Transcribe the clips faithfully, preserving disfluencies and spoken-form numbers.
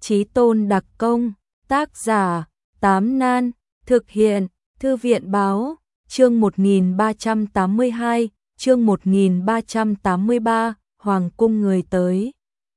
Chí tôn đặc công, tác giả, Tám Nan, thực hiện, Thư viện báo, chương một nghìn ba trăm tám mươi hai, chương một nghìn ba trăm tám mươi ba, Hoàng cung người tới.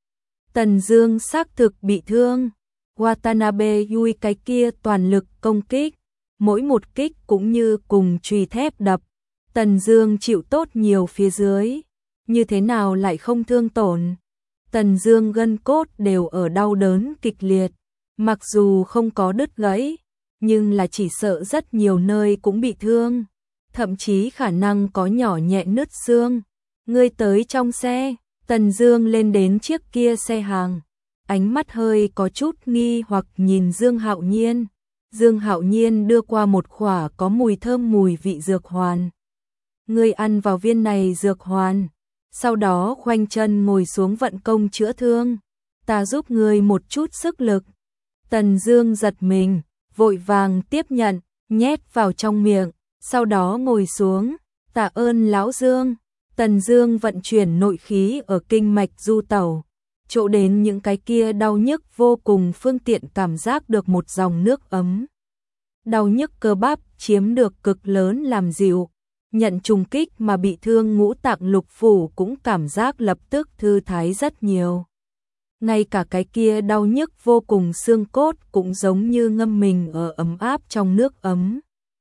Tần Dương xác thực bị thương, Watanabe Yui cái kia toàn lực công kích, mỗi một kích cũng như cùng chùy thép đập. Tần Dương chịu tốt nhiều phía dưới, như thế nào lại không thương tổn. Tần Dương gân cốt đều ở đau đớn kịch liệt, mặc dù không có đứt gãy, nhưng là chỉ sợ rất nhiều nơi cũng bị thương, thậm chí khả năng có nhỏ nhẹ nứt xương. Ngươi tới trong xe, Tần Dương lên đến chiếc kia xe hàng, ánh mắt hơi có chút nghi hoặc nhìn Dương Hạo Nhiên. Dương Hạo Nhiên đưa qua một khỏa có mùi thơm mùi vị dược hoàn. Ngươi ăn vào viên này dược hoàn, sau đó khoanh chân ngồi xuống vận công chữa thương, ta giúp ngươi một chút sức lực. Tần Dương giật mình, vội vàng tiếp nhận, nhét vào trong miệng, sau đó ngồi xuống, tạ ơn lão Dương. Tần Dương vận chuyển nội khí ở kinh mạch du tẩu, chỗ đến những cái kia đau nhức vô cùng phương tiện cảm giác được một dòng nước ấm. Đau nhức cơ bắp chiếm được cực lớn làm dịu, nhận trùng kích mà bị thương ngũ tạng lục phủ cũng cảm giác lập tức thư thái rất nhiều. Ngay cả cái kia đau nhức vô cùng xương cốt cũng giống như ngâm mình ở ấm áp trong nước ấm.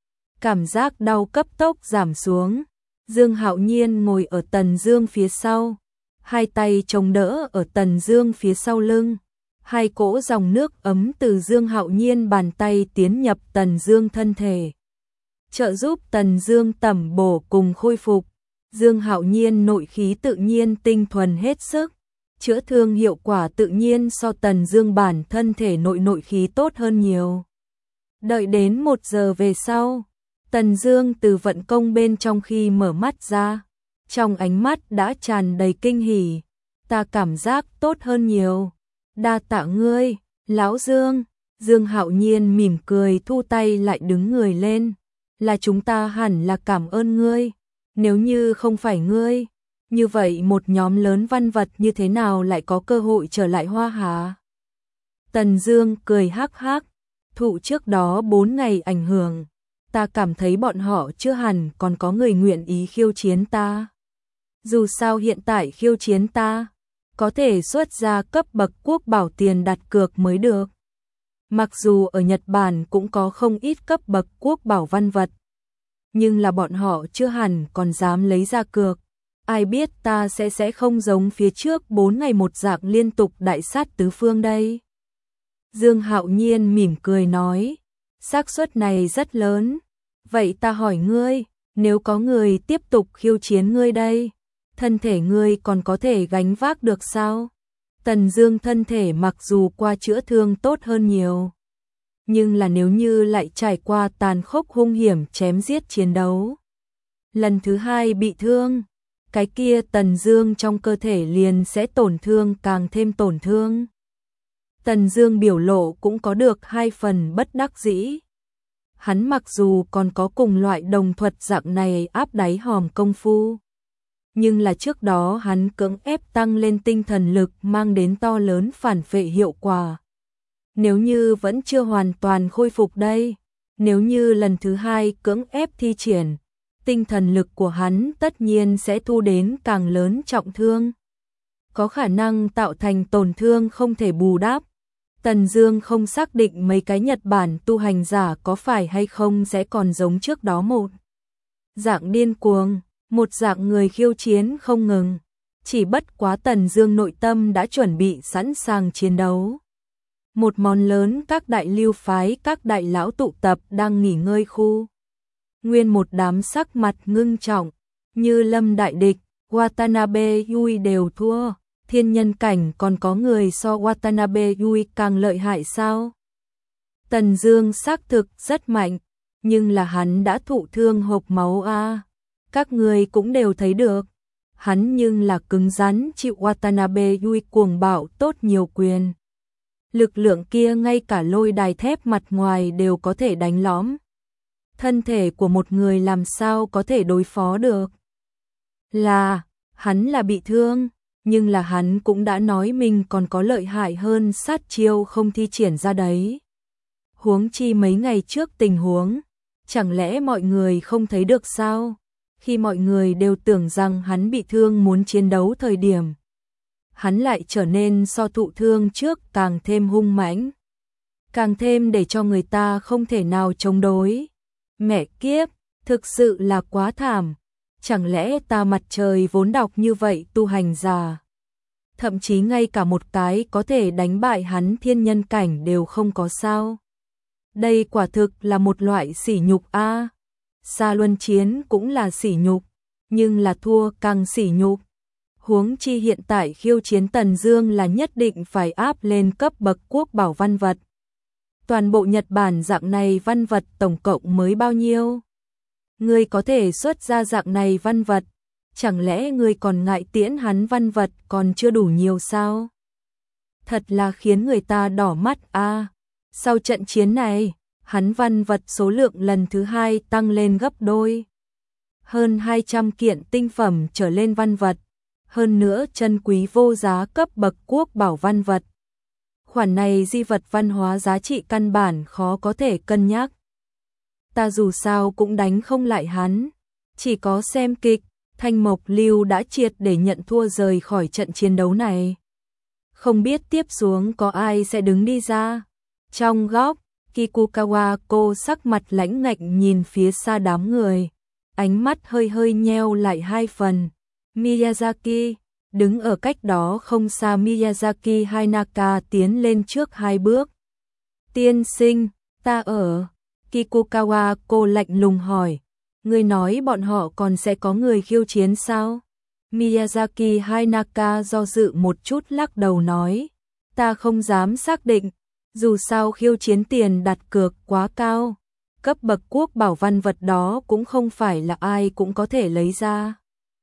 Cảm giác đau cấp tốc giảm xuống. Dương Hạo Nhiên ngồi ở Tần Dương phía sau, hai tay chống đỡ ở Tần Dương phía sau lưng. Hai cỗ dòng nước ấm từ Dương Hạo Nhiên bàn tay tiến nhập Tần Dương thân thể, trợ giúp Tần Dương tẩm bổ cùng khôi phục. Dương Hạo Nhiên nội khí tự nhiên tinh thuần hết sức, chữa thương hiệu quả tự nhiên so Tần Dương bản thân thể nội nội khí tốt hơn nhiều. Đợi đến một giờ về sau, Tần Dương từ vận công bên trong khi mở mắt ra, trong ánh mắt đã tràn đầy kinh hỉ, ta cảm giác tốt hơn nhiều. Đa tạ ngươi, lão Dương. Dương Hạo Nhiên mỉm cười thu tay lại đứng người lên, là chúng ta hẳn là cảm ơn ngươi, nếu như không phải ngươi, như vậy một nhóm lớn văn vật như thế nào lại có cơ hội trở lại Hoa Hà. Tần Dương cười hắc hắc, thụ trước đó bốn ngày ảnh hưởng, ta cảm thấy bọn họ chưa hẳn còn có người nguyện ý khiêu chiến ta. Dù sao hiện tại khiêu chiến ta, có thể xuất ra cấp bậc quốc bảo tiền đặt cược mới được. Mặc dù ở Nhật Bản cũng có không ít cấp bậc quốc bảo văn vật, nhưng là bọn họ chưa hẳn còn dám lấy ra cược. Ai biết ta sẽ sẽ không giống phía trước bốn ngày một dạng liên tục đại sát tứ phương đây. Dương Hạo Nhiên mỉm cười nói, xác suất này rất lớn. Vậy ta hỏi ngươi, nếu có người tiếp tục khiêu chiến ngươi đây, thân thể ngươi còn có thể gánh vác được sao? Tần Dương thân thể mặc dù qua chữa thương tốt hơn nhiều, nhưng là nếu như lại trải qua tàn khốc hung hiểm chém giết chiến đấu, lần thứ hai bị thương, cái kia Tần Dương trong cơ thể liền sẽ tổn thương càng thêm tổn thương. Tần Dương biểu lộ cũng có được hai phần bất đắc dĩ. Hắn mặc dù còn có cùng loại đồng thuật dạng này áp đáy hòm công phu, nhưng là trước đó hắn cưỡng ép tăng lên tinh thần lực mang đến to lớn phản phệ hiệu quả. Nếu như vẫn chưa hoàn toàn khôi phục đây, nếu như lần thứ hai cưỡng ép thi triển, tinh thần lực của hắn tất nhiên sẽ thu đến càng lớn trọng thương, có khả năng tạo thành tổn thương không thể bù đắp. Tần Dương không xác định mấy cái Nhật Bản tu hành giả có phải hay không sẽ còn giống trước đó một dạng điên cuồng, một dạng người khiêu chiến không ngừng. Chỉ bất quá Tần Dương nội tâm đã chuẩn bị sẵn sàng chiến đấu. Một món lớn các đại lưu phái các đại lão tụ tập đang nghỉ ngơi khu. Nguyên một đám sắc mặt ngưng trọng, như lâm đại địch, Watanabe Yui đều thua. Thiên nhân cảnh còn có người so Watanabe Yui càng lợi hại sao? Tần Dương xác thực rất mạnh, nhưng là hắn đã thụ thương hộc máu a. À. Các người cũng đều thấy được, hắn nhưng là cứng rắn chịu Watanabe Yui cuồng bạo tốt nhiều quyền. Lực lượng kia ngay cả lôi đài thép mặt ngoài đều có thể đánh lõm. Thân thể của một người làm sao có thể đối phó được? Là, hắn là bị thương. nhưng là hắn cũng đã nói mình còn có lợi hại hơn sát chiêu không thi triển ra đấy. Huống chi mấy ngày trước tình huống, chẳng lẽ mọi người không thấy được sao? Khi mọi người đều tưởng rằng hắn bị thương muốn chiến đấu thời điểm, hắn lại trở nên so thụ thương trước càng thêm hung mãnh, càng thêm để cho người ta không thể nào chống đối. Mẹ kiếp, thực sự là quá thảm. Chẳng lẽ ta mặt trời vốn đọc như vậy tu hành giả, thậm chí ngay cả một cái có thể đánh bại hắn thiên nhân cảnh đều không có sao? Đây quả thực là một loại sỉ nhục a. À. Sa luân chiến cũng là sỉ nhục, nhưng là thua càng sỉ nhục. Huống chi hiện tại khiêu chiến Tần Dương là nhất định phải áp lên cấp bậc quốc bảo văn vật. Toàn bộ Nhật Bản dạng này văn vật tổng cộng mới bao nhiêu? Ngươi có thể xuất ra dạng này văn vật, chẳng lẽ ngươi còn ngại tiễn hắn văn vật còn chưa đủ nhiều sao? Thật là khiến người ta đỏ mắt a. À. Sau trận chiến này, hắn văn vật số lượng lần thứ hai tăng lên gấp đôi. Hơn hai trăm kiện tinh phẩm trở lên văn vật, hơn nữa chân quý vô giá cấp bậc quốc bảo văn vật. Khoản này di vật văn hóa giá trị căn bản khó có thể cân nhắc. Ta dù sao cũng đánh không lại hắn, chỉ có xem kịch. Thanh Mộc Lưu đã triệt để nhận thua rời khỏi trận chiến đấu này. Không biết tiếp xuống có ai sẽ đứng đi ra. Trong góc, Kikukawa cô sắc mặt lãnh ngạnh nhìn phía xa đám người, ánh mắt hơi hơi nheo lại hai phần. Miyazaki, đứng ở cách đó không xa Miyazaki Hainaka tiến lên trước hai bước. Tiên sinh, ta ở. Kikukawa cô lạnh lùng hỏi. Ngươi nói bọn họ còn sẽ có người khiêu chiến sao? Miyazaki Hainaka do dự một chút lắc đầu nói. Ta không dám xác định, dù sao khiêu chiến tiền đặt cược quá cao. Cấp bậc quốc bảo văn vật đó cũng không phải là ai cũng có thể lấy ra.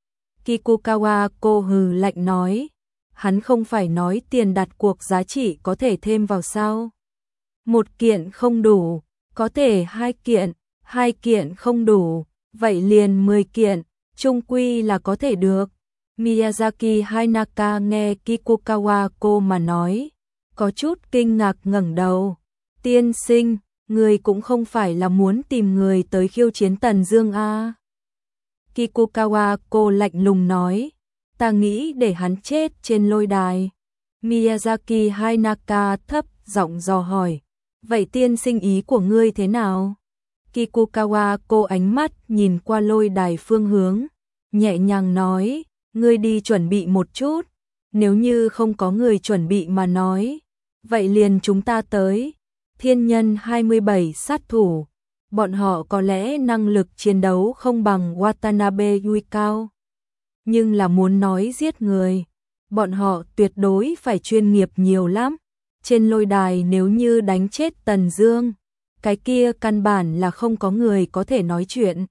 Kikukawa cô hừ lạnh nói. Hắn không phải nói tiền đặt cuộc giá trị có thể thêm vào sao? Một kiện không đủ, có thể hai kiện, hai kiện không đủ. Vậy liền mười kiện, chung quy là có thể được. Miyazaki Hainaka nghe Kikukawa cô mà nói, có chút kinh ngạc ngẩng đầu. Tiên sinh, người cũng không phải là muốn tìm người tới khiêu chiến Tần Dương a? À? Kikukawa cô lạnh lùng nói, ta nghĩ để hắn chết trên lôi đài. Miyazaki Hainaka thấp giọng dò hỏi, vậy tiên sinh ý của ngươi thế nào? Kikukawa cô ánh mắt nhìn qua lôi đài phương hướng, nhẹ nhàng nói, ngươi đi chuẩn bị một chút, nếu như không có người chuẩn bị mà nói, vậy liền chúng ta tới. Thiên nhân hai mươi bảy sát thủ, bọn họ có lẽ năng lực chiến đấu không bằng Watanabe Yui cao, nhưng là muốn nói giết người, bọn họ tuyệt đối phải chuyên nghiệp nhiều lắm. Trên lôi đài nếu như đánh chết Tần Dương, cái kia căn bản là không có người có thể nói chuyện.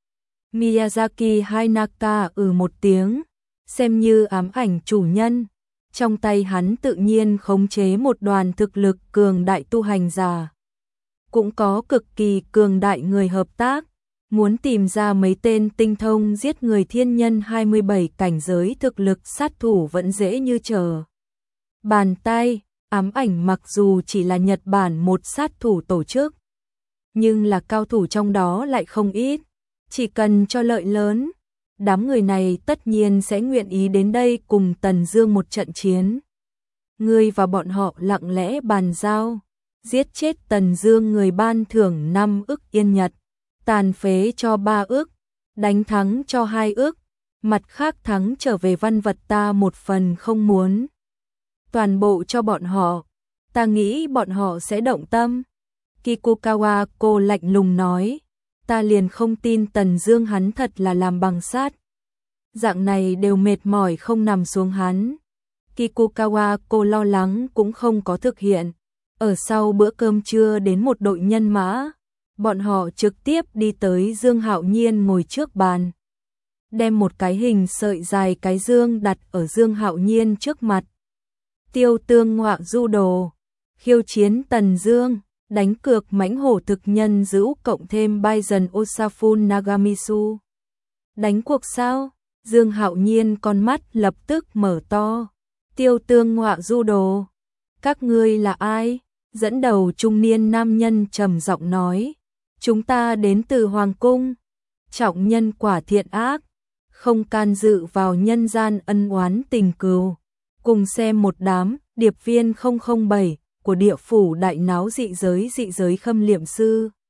Miyazaki Hainaka ừ một tiếng, xem như ám ảnh chủ nhân, trong tay hắn tự nhiên khống chế một đoàn thực lực cường đại tu hành giả, cũng có cực kỳ cường đại người hợp tác, muốn tìm ra mấy tên tinh thông giết người thiên nhân hai mươi bảy cảnh giới thực lực sát thủ vẫn dễ như trở bàn tay. Ám ảnh mặc dù chỉ là Nhật Bản một sát thủ tổ chức, nhưng là cao thủ trong đó lại không ít, chỉ cần cho lợi lớn, đám người này tất nhiên sẽ nguyện ý đến đây cùng Tần Dương một trận chiến. Ngươi và bọn họ lặng lẽ bàn giao, giết chết Tần Dương người ban thưởng năm ức yên Nhật, tàn phế cho ba ức, đánh thắng cho hai ức, mặt khác thắng trở về văn vật ta một phần không muốn. Toàn bộ cho bọn họ, ta nghĩ bọn họ sẽ động tâm. Kikukawa cô lạnh lùng nói, ta liền không tin Tần Dương hắn thật là làm bằng sắt. Dạng này đều mệt mỏi không nằm xuống hắn. Kikukawa cô lo lắng cũng không có thực hiện. Ở sau bữa cơm trưa đến một đội nhân mã, bọn họ trực tiếp đi tới Dương Hạo Nhiên ngồi trước bàn, đem một cái hình sợi dài cái dương đặt ở Dương Hạo Nhiên trước mặt. Tiêu tương ngọa du đồ, khiêu chiến Tần Dương, đánh cược mãnh hổ thực nhân dữ cộng thêm Bison Osafun Nagamitsu. Đánh cuộc sao? Dương Hạo Nhiên con mắt lập tức mở to. Tiêu Tương Ngọa Du Đồ, các ngươi là ai? Dẫn đầu trung niên nam nhân trầm giọng nói, chúng ta đến từ Hoàng Cung, trọng nhân quả thiện ác, không can dự vào nhân gian ân oán tình cừu. Cùng xem một đám điệp viên không không bảy của địa phủ đại náo dị giới dị giới Khâm Liệm Sư.